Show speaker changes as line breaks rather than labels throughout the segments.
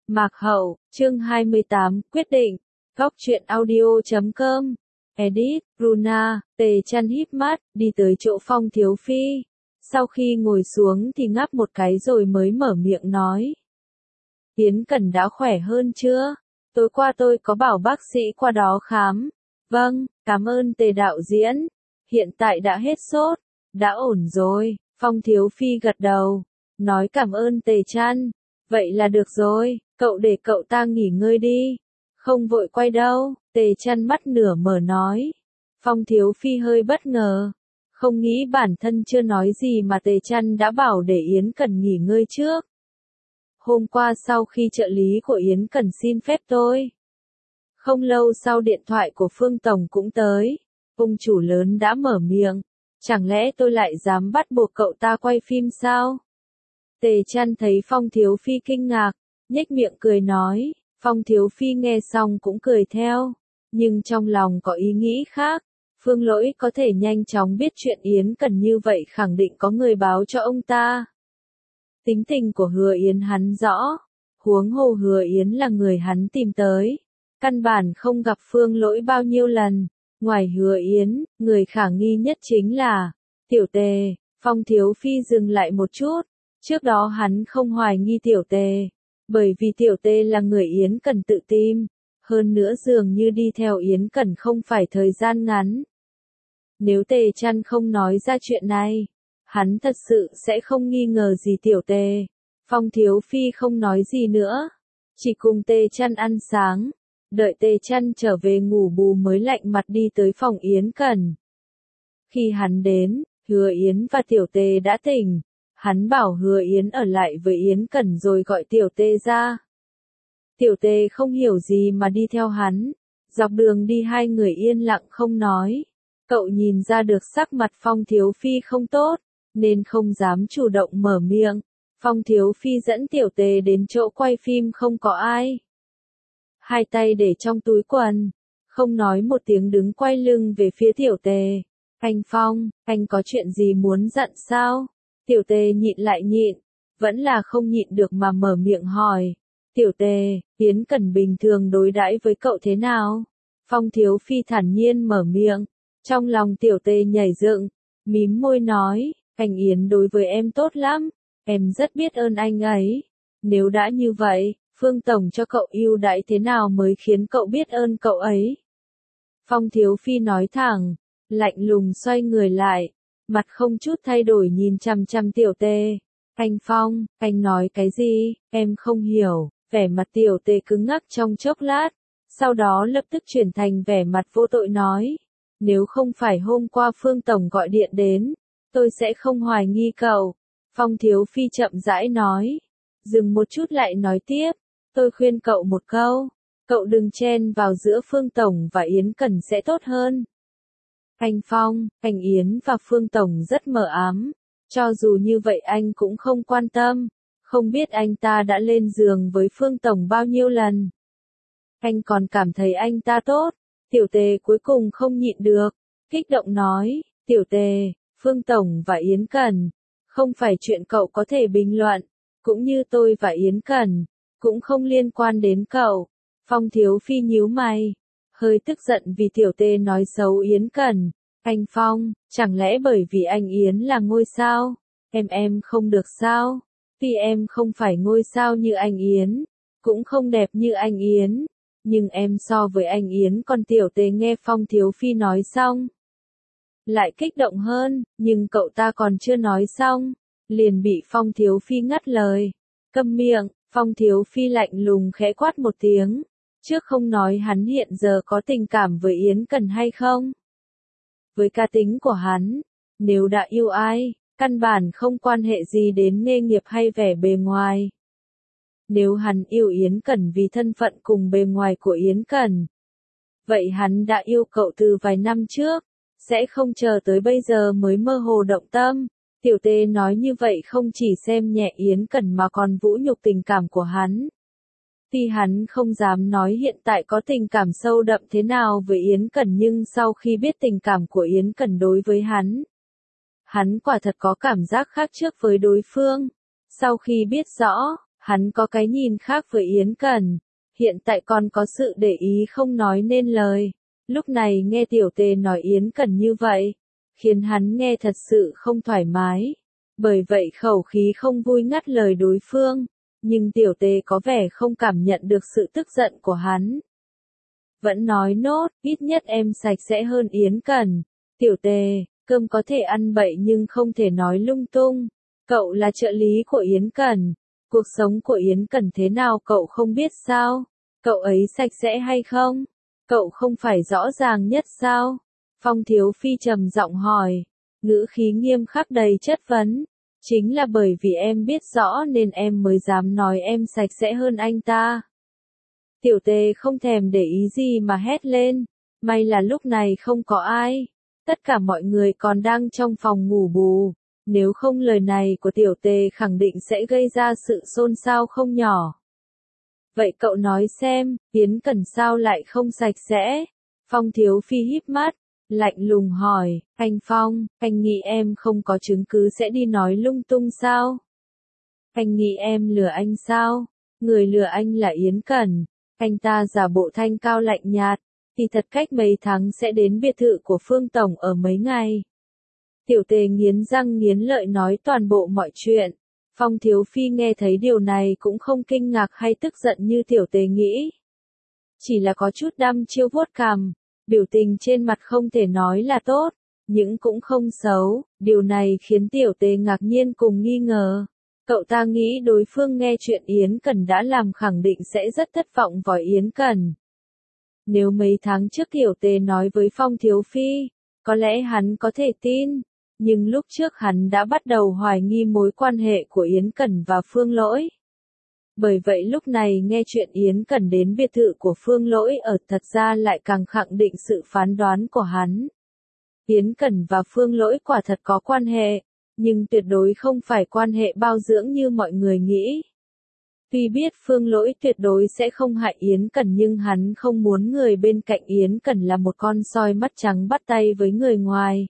Mạc Hậu, chương 28, quyết định. Góc truyện audio.com. Edit, Bruna, Tề Chăn híp mắt, đi tới chỗ Phong Thiếu Phi. Sau khi ngồi xuống thì ngáp một cái rồi mới mở miệng nói. Yến Cẩn đã khỏe hơn chưa? Tối qua tôi có bảo bác sĩ qua đó khám. Vâng, cảm ơn Tề đạo diễn. Hiện tại đã hết sốt, đã ổn rồi. Phong Thiếu Phi gật đầu, nói cảm ơn Tề Chăn. Vậy là được rồi, cậu để cậu ta nghỉ ngơi đi. Không vội quay đâu, Tề Chăn mắt nửa mở nói. Phong Thiếu Phi hơi bất ngờ. Không nghĩ bản thân chưa nói gì mà Tề Chăn đã bảo để Yến Cẩn nghỉ ngơi trước. Hôm qua sau khi trợ lý của Yến Cẩn xin phép tôi. Không lâu sau điện thoại của Phương Tổng cũng tới. Ông chủ lớn đã mở miệng. Chẳng lẽ tôi lại dám bắt buộc cậu ta quay phim sao? Tề Chăn thấy Phong Thiếu Phi kinh ngạc, nhếch miệng cười nói. Phong Thiếu Phi nghe xong cũng cười theo. Nhưng trong lòng có ý nghĩ khác. Phương Lỗi có thể nhanh chóng biết chuyện Yến Cẩn như vậy khẳng định có người báo cho ông ta. Tính tình của Hứa Yến hắn rõ. Huống hồ Hứa Yến là người hắn tìm tới. Căn bản không gặp Phương Lỗi bao nhiêu lần. Ngoài Hứa Yến, người khả nghi nhất chính là Tiểu Tề. Phong Thiếu Phi dừng lại một chút. Trước đó hắn không hoài nghi Tiểu Tề. Bởi vì Tiểu Tề là người Yến Cẩn tự tìm. Hơn nữa dường như đi theo Yến Cẩn không phải thời gian ngắn. Nếu Tề Chăn không nói ra chuyện này, hắn thật sự sẽ không nghi ngờ gì Tiểu Tề. Phong Thiếu Phi không nói gì nữa. Chỉ cùng Tề Chăn ăn sáng. Đợi Tề Chăn trở về ngủ bù mới lạnh mặt đi tới phòng Yến Cẩn. Khi hắn đến, Hứa Yến và Tiểu Tề đã tỉnh. Hắn bảo Hứa Yến ở lại với Yến Cẩn rồi gọi Tiểu Tề ra. Tiểu Tề không hiểu gì mà đi theo hắn. Dọc đường đi hai người yên lặng không nói. Cậu nhìn ra được sắc mặt Phong Thiếu Phi không tốt, nên không dám chủ động mở miệng. Phong Thiếu Phi dẫn Tiểu Tề đến chỗ quay phim không có ai. Hai tay để trong túi quần, không nói một tiếng đứng quay lưng về phía Tiểu Tề. Anh Phong, anh có chuyện gì muốn dặn sao? Tiểu Tề nhịn lại nhịn, vẫn là không nhịn được mà mở miệng hỏi. Tiểu Tề, Yến Cẩn bình thường đối đãi với cậu thế nào? Phong Thiếu Phi thản nhiên mở miệng. Trong lòng Tiểu Tề nhảy dựng, mím môi nói, anh Yến đối với em tốt lắm, em rất biết ơn anh ấy. Nếu đã như vậy, Phương Tổng cho cậu ưu đãi thế nào mới khiến cậu biết ơn cậu ấy? Phong Thiếu Phi nói thẳng, lạnh lùng xoay người lại, mặt không chút thay đổi nhìn chằm chằm Tiểu Tề. Anh Phong, anh nói cái gì, em không hiểu. Vẻ mặt Tiểu Tề cứng ngắc trong chốc lát, sau đó lập tức chuyển thành vẻ mặt vô tội nói. Nếu không phải hôm qua Phương Tổng gọi điện đến, tôi sẽ không hoài nghi cậu. Phong Thiếu Phi chậm rãi nói. Dừng một chút lại nói tiếp. Tôi khuyên cậu một câu. Cậu đừng chen vào giữa Phương Tổng và Yến Cẩn sẽ tốt hơn. Anh Phong, anh Yến và Phương Tổng rất mờ ám. Cho dù như vậy anh cũng không quan tâm. Không biết anh ta đã lên giường với Phương Tổng bao nhiêu lần. Anh còn cảm thấy anh ta tốt. Tiểu Tề cuối cùng không nhịn được. Kích động nói, Tiểu Tề, Phương Tổng và Yến Cẩn. Không phải chuyện cậu có thể bình luận. Cũng như tôi và Yến Cẩn. Cũng không liên quan đến cậu. Phong Thiếu Phi nhíu mày. Hơi tức giận vì Tiểu Tề nói xấu Yến Cẩn. Anh Phong, chẳng lẽ bởi vì anh Yến là ngôi sao? Em không được sao? Tuy em không phải ngôi sao như anh Yến. Cũng không đẹp như anh Yến. Nhưng em so với anh Yến còn Tiểu Tề nghe Phong Thiếu Phi nói xong. Lại kích động hơn, nhưng cậu ta còn chưa nói xong. Liền bị Phong Thiếu Phi ngắt lời. Câm miệng, Phong Thiếu Phi lạnh lùng khẽ quát một tiếng. Trước không nói hắn hiện giờ có tình cảm với Yến Cẩn hay không. Với cá tính của hắn, nếu đã yêu ai, căn bản không quan hệ gì đến nghề nghiệp hay vẻ bề ngoài. Nếu hắn yêu Yến Cẩn vì thân phận cùng bề ngoài của Yến Cẩn, vậy hắn đã yêu cậu từ vài năm trước, sẽ không chờ tới bây giờ mới mơ hồ động tâm. Tiểu Tề nói như vậy không chỉ xem nhẹ Yến Cẩn mà còn vũ nhục tình cảm của hắn. Tuy hắn không dám nói hiện tại có tình cảm sâu đậm thế nào với Yến Cẩn nhưng sau khi biết tình cảm của Yến Cẩn đối với hắn quả thật có cảm giác khác trước với đối phương. Sau khi biết rõ, Hắn có cái nhìn khác với Yến Cẩn. Hiện tại còn có sự để ý không nói nên lời. Lúc này nghe tiểu tề nói Yến Cẩn như vậy, khiến hắn nghe thật sự không thoải mái. Bởi vậy khẩu khí không vui ngắt lời đối phương. Nhưng tiểu tề có vẻ không cảm nhận được sự tức giận của hắn. Vẫn nói nốt, ít nhất em sạch sẽ hơn Yến Cẩn. Tiểu tề, cơm có thể ăn bậy nhưng không thể nói lung tung. Cậu là trợ lý của Yến Cẩn. Cuộc sống của Yến Cẩn thế nào cậu không biết sao? Cậu ấy sạch sẽ hay không? Cậu không phải rõ ràng nhất sao? Phong Thiếu Phi trầm giọng hỏi. Ngữ khí nghiêm khắc đầy chất vấn. Chính là bởi vì em biết rõ nên em mới dám nói em sạch sẽ hơn anh ta. Tiểu tề không thèm để ý gì mà hét lên. May là lúc này không có ai. Tất cả mọi người còn đang trong phòng ngủ bù. Nếu không lời này của tiểu tề khẳng định sẽ gây ra sự xôn xao không nhỏ. Vậy cậu nói xem, Yến Cẩn sao lại không sạch sẽ? Phong Thiếu Phi híp mắt, lạnh lùng hỏi, anh Phong, anh nghĩ em không có chứng cứ sẽ đi nói lung tung sao? Anh nghĩ em lừa anh sao? Người lừa anh là Yến Cẩn, anh ta giả bộ thanh cao lạnh nhạt, thì thật cách mấy tháng sẽ đến biệt thự của Phương Tổng ở mấy ngày. Tiểu tề nghiến răng nghiến lợi nói toàn bộ mọi chuyện. Phong Thiếu Phi nghe thấy điều này cũng không kinh ngạc hay tức giận như tiểu tề nghĩ. Chỉ là có chút đăm chiêu vuốt cằm, biểu tình trên mặt không thể nói là tốt, nhưng cũng không xấu, điều này khiến tiểu tề ngạc nhiên cùng nghi ngờ. Cậu ta nghĩ đối phương nghe chuyện Yến Cẩn đã làm khẳng định sẽ rất thất vọng với Yến Cẩn. Nếu mấy tháng trước tiểu tề nói với Phong Thiếu Phi, có lẽ hắn có thể tin. Nhưng lúc trước hắn đã bắt đầu hoài nghi mối quan hệ của Yến Cẩn và Phương Lỗi. Bởi vậy lúc này nghe chuyện Yến Cẩn đến biệt thự của Phương Lỗi ở thật ra lại càng khẳng định sự phán đoán của hắn. Yến Cẩn và Phương Lỗi quả thật có quan hệ, nhưng tuyệt đối không phải quan hệ bao dưỡng như mọi người nghĩ. Tuy biết Phương Lỗi tuyệt đối sẽ không hại Yến Cẩn nhưng hắn không muốn người bên cạnh Yến Cẩn là một con soi mắt trắng bắt tay với người ngoài.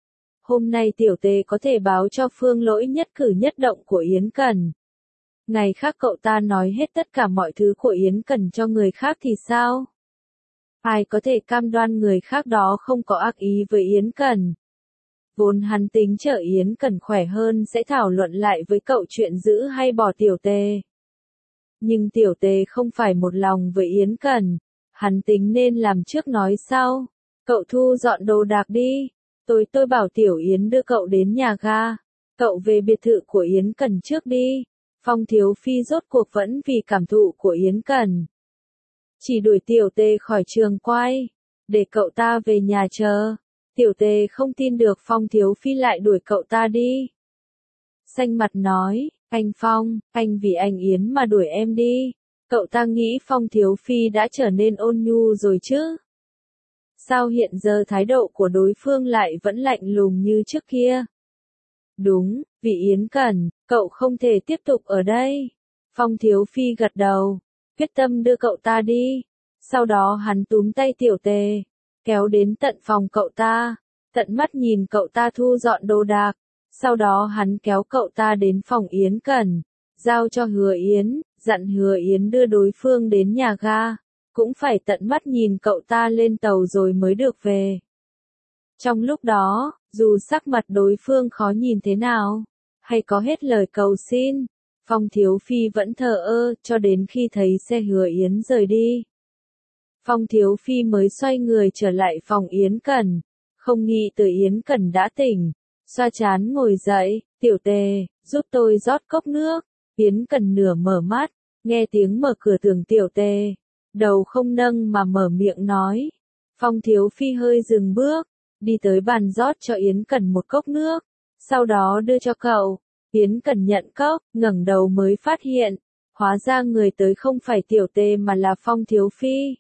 Hôm nay tiểu tề có thể báo cho Phương Lỗi nhất cử nhất động của Yến Cẩn. Ngày khác cậu ta nói hết tất cả mọi thứ của Yến Cẩn cho người khác thì sao? Ai có thể cam đoan người khác đó không có ác ý với Yến Cẩn? Vốn hắn tính chờ Yến Cẩn khỏe hơn sẽ thảo luận lại với cậu chuyện giữ hay bỏ tiểu tề. Nhưng tiểu tề không phải một lòng với Yến Cẩn. Hắn tính nên làm trước nói sau. Cậu thu dọn đồ đạc đi. Tôi bảo Tiểu Yến đưa cậu đến nhà ga. Cậu về biệt thự của Yến Cẩn trước đi. Phong Thiếu Phi rốt cuộc vẫn vì cảm thụ của Yến Cẩn. Chỉ đuổi tiểu tề khỏi trường quay. Để cậu ta về nhà chờ. Tiểu tề không tin được Phong Thiếu Phi lại đuổi cậu ta đi. Xanh mặt nói, anh Phong, anh vì anh Yến mà đuổi em đi. Cậu ta nghĩ Phong Thiếu Phi đã trở nên ôn nhu rồi chứ? Sao hiện giờ thái độ của đối phương lại vẫn lạnh lùng như trước kia? Đúng, vì Yến Cẩn, cậu không thể tiếp tục ở đây. Phong Thiếu Phi gật đầu, quyết tâm đưa cậu ta đi. Sau đó hắn túm tay tiểu tề, kéo đến tận phòng cậu ta, tận mắt nhìn cậu ta thu dọn đồ đạc. Sau đó hắn kéo cậu ta đến phòng Yến Cẩn, giao cho Hứa Yến, dặn Hứa Yến đưa đối phương đến nhà ga. Cũng phải tận mắt nhìn cậu ta lên tàu rồi mới được về. Trong lúc đó, dù sắc mặt đối phương khó nhìn thế nào, hay có hết lời cầu xin, Phong Thiếu Phi vẫn thờ ơ cho đến khi thấy xe Hứa Yến rời đi. Phong Thiếu Phi mới xoay người trở lại phòng Yến Cẩn, không nghĩ tới Yến Cẩn đã tỉnh, xoa trán ngồi dậy, tiểu tề, giúp tôi rót cốc nước. Yến Cẩn nửa mở mắt, nghe tiếng mở cửa tưởng tiểu tề. Đầu không nâng mà mở miệng nói. Phong Thiếu Phi hơi dừng bước, đi tới bàn rót cho Yến Cẩn một cốc nước, sau đó đưa cho cậu. Yến Cẩn nhận cốc, ngẩng đầu mới phát hiện, hóa ra người tới không phải tiểu tề mà là Phong Thiếu Phi.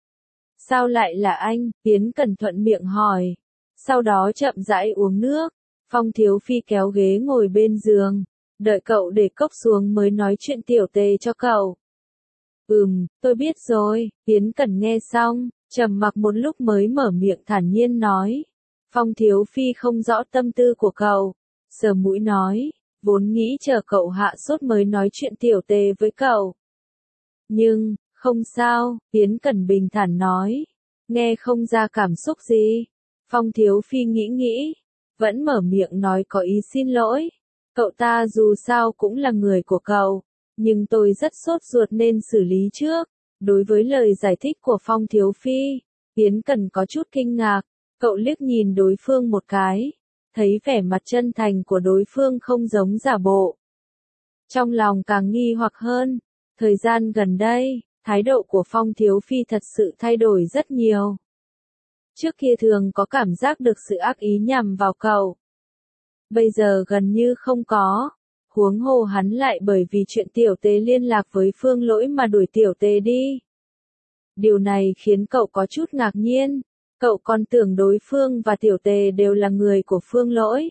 Sao lại là anh? Yến Cẩn thuận miệng hỏi. Sau đó chậm rãi uống nước. Phong Thiếu Phi kéo ghế ngồi bên giường, đợi cậu để cốc xuống mới nói chuyện tiểu tề cho cậu. Tôi biết rồi. Yến Cẩn nghe xong, trầm mặc một lúc mới mở miệng thản nhiên nói. Phong Thiếu Phi không rõ tâm tư của cậu, sờ mũi nói, vốn nghĩ chờ cậu hạ sốt mới nói chuyện tiểu tề với cậu. Nhưng, không sao, Yến Cẩn bình thản nói. Nghe không ra cảm xúc gì. Phong Thiếu Phi nghĩ, vẫn mở miệng nói có ý xin lỗi. Cậu ta dù sao cũng là người của cậu, nhưng tôi rất sốt ruột nên xử lý trước. Đối với lời giải thích của Phong Thiếu Phi, Yến Cẩn có chút kinh ngạc. Cậu liếc nhìn đối phương một cái, thấy vẻ mặt chân thành của đối phương không giống giả bộ. Trong lòng càng nghi hoặc hơn, thời gian gần đây, thái độ của Phong Thiếu Phi thật sự thay đổi rất nhiều. Trước kia thường có cảm giác được sự ác ý nhằm vào cậu. Bây giờ gần như không có. Huống hồ hắn lại bởi vì chuyện tiểu tề liên lạc với Phương Lỗi mà đuổi tiểu tề đi. Điều này khiến cậu có chút ngạc nhiên. Cậu còn tưởng đối phương và tiểu tề đều là người của Phương Lỗi.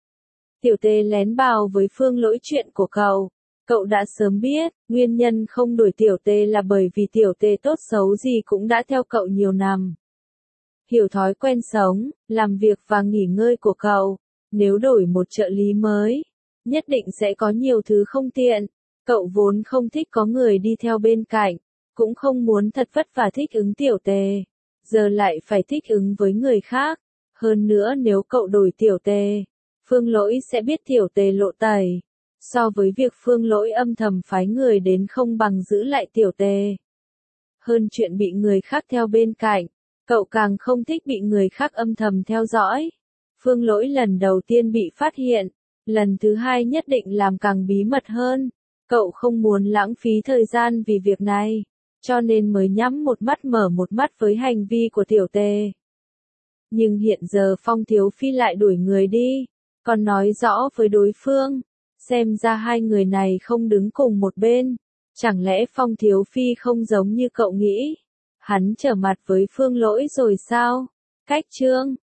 Tiểu tề lén bào với Phương Lỗi chuyện của cậu. Cậu đã sớm biết, nguyên nhân không đuổi tiểu tề là bởi vì tiểu tề tốt xấu gì cũng đã theo cậu nhiều năm. Hiểu thói quen sống, làm việc và nghỉ ngơi của cậu. Nếu đổi một trợ lý mới, nhất định sẽ có nhiều thứ không tiện. Cậu vốn không thích có người đi theo bên cạnh, cũng không muốn thật vất vả thích ứng tiểu tề. Giờ lại phải thích ứng với người khác. Hơn nữa nếu cậu đổi tiểu tề, Phương Lỗi sẽ biết tiểu tề lộ tẩy. So với việc Phương Lỗi âm thầm phái người đến không bằng giữ lại tiểu tề. Hơn chuyện bị người khác theo bên cạnh, cậu càng không thích bị người khác âm thầm theo dõi. Phương Lỗi lần đầu tiên bị phát hiện, lần thứ hai nhất định làm càng bí mật hơn. Cậu không muốn lãng phí thời gian vì việc này, cho nên mới nhắm một mắt mở một mắt với hành vi của tiểu tề. Nhưng hiện giờ Phong Thiếu Phi lại đuổi người đi, còn nói rõ với đối phương, xem ra hai người này không đứng cùng một bên. Chẳng lẽ Phong Thiếu Phi không giống như cậu nghĩ? Hắn trở mặt với Phương Lỗi rồi sao? Cách chương